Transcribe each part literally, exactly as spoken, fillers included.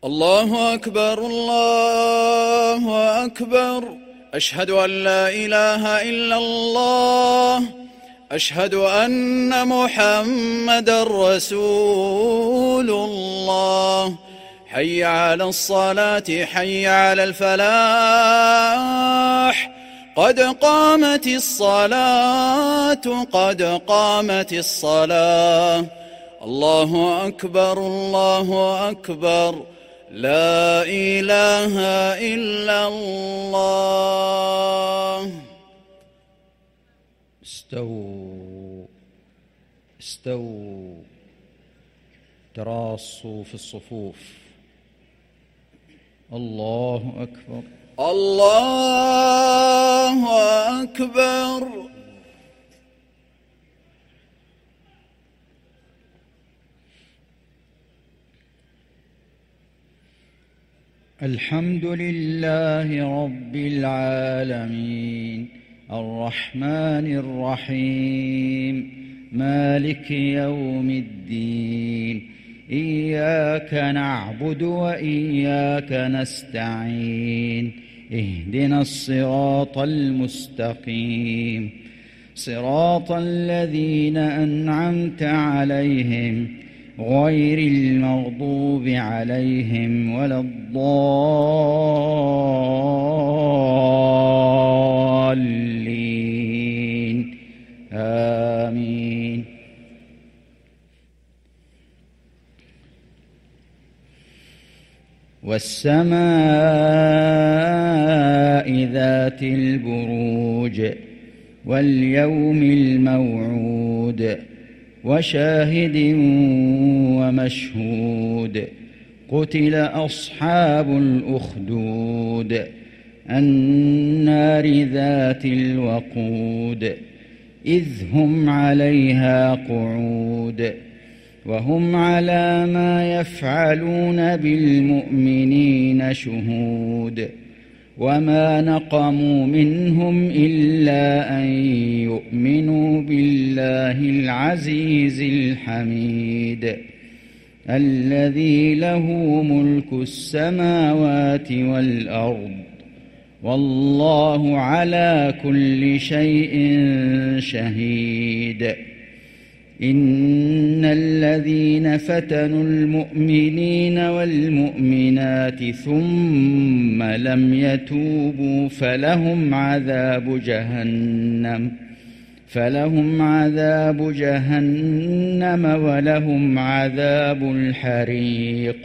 الله أكبر الله أكبر. أشهد أن لا إله إلا الله. أشهد أن محمدًا رسول الله. حي على الصلاة حي على الفلاح. قد قامت الصلاة قد قامت الصلاة. الله أكبر الله أكبر. لا إله إلا الله. استووا استووا تراصوا في الصفوف. الله أكبر الله أكبر. الحمد لله رب العالمين الرحمن الرحيم مالك يوم الدين. إياك نعبد وإياك نستعين. اهدنا الصراط المستقيم صراط الذين أنعمت عليهم غير المغضوب عليهم ولا الضالين. آمين. والسماء ذات البروج واليوم الموعود وشاهد ومشهود. قتل أصحاب الأخدود النار ذات الوقود إذ هم عليها قعود وهم على ما يفعلون بالمؤمنين شهود. وما نقموا منهم إلا أن يؤمنوا بالله العزيز الحميد الذي له ملك السماوات والأرض والله على كل شيء شهيد. إن الذين فتنوا المؤمنين والمؤمنات ثم لم يتوبوا فلهم عذاب جهنم فلهم عذاب جهنم ولهم عذاب الحريق.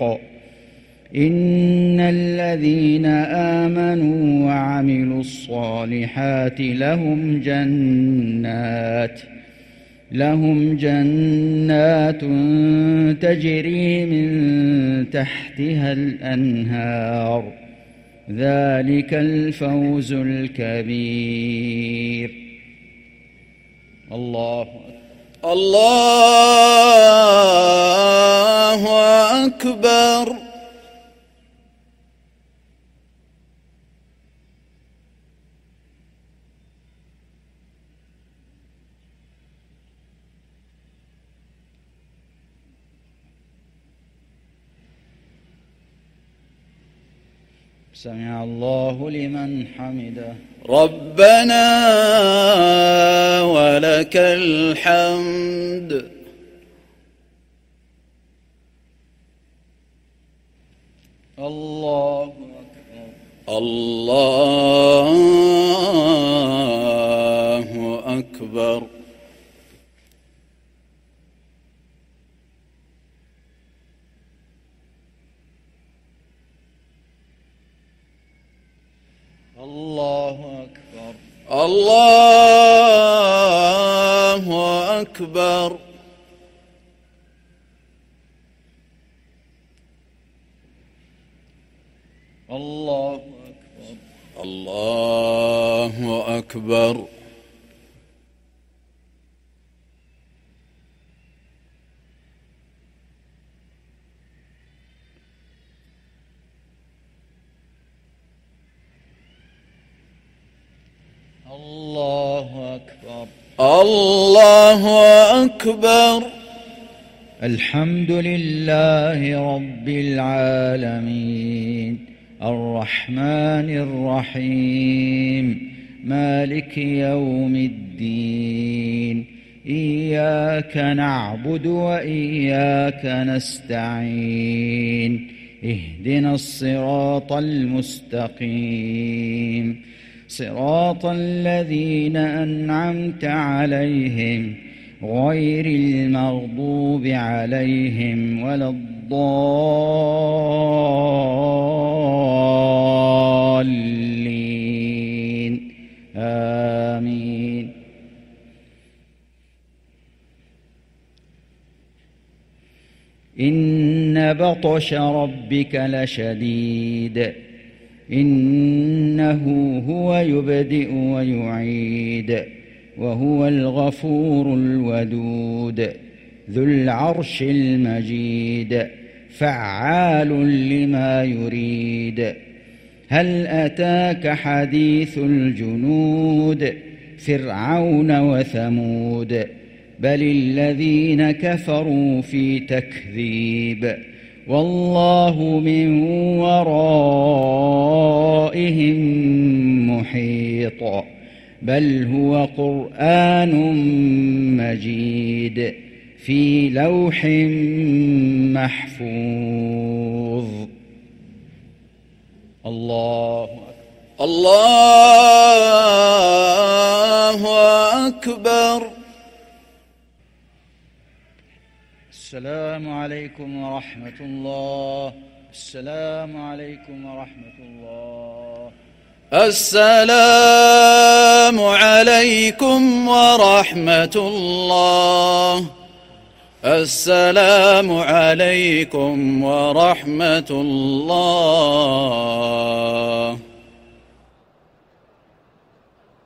إن الذين آمنوا وعملوا الصالحات لهم جنات لهم جنات تجري من تحتها الأنهار. ذلك الفوز الكبير. الله الله أكبر. سمع الله لمن حمده. ربنا ولك الحمد. الله أكبر. الله أكبر. الله أكبر. الله أكبر. الله أكبر. الله أكبر. الله أكبر. الله أكبر. الحمد لله رب العالمين الرحمن الرحيم مالك يوم الدين إياك نعبد وإياك نستعين اهدنا الصراط المستقيم صراط الذين أنعمت عليهم غير المغضوب عليهم ولا الضالين آمين. إن بطش ربك لشديد إنه هو يبدئ ويعيد وهو الغفور الودود ذو العرش المجيد فعال لما يريد. هل أتاك حديث الجنود فرعون وثمود بل الذين كفروا في تكذيب والله من ورائهم محيط بل هو قرآن مجيد في لوح محفوظ. الله الله أكبر. السلام عليكم ورحمة الله. السلام عليكم ورحمة الله. السلام عليكم ورحمة الله. السلام عليكم ورحمة الله.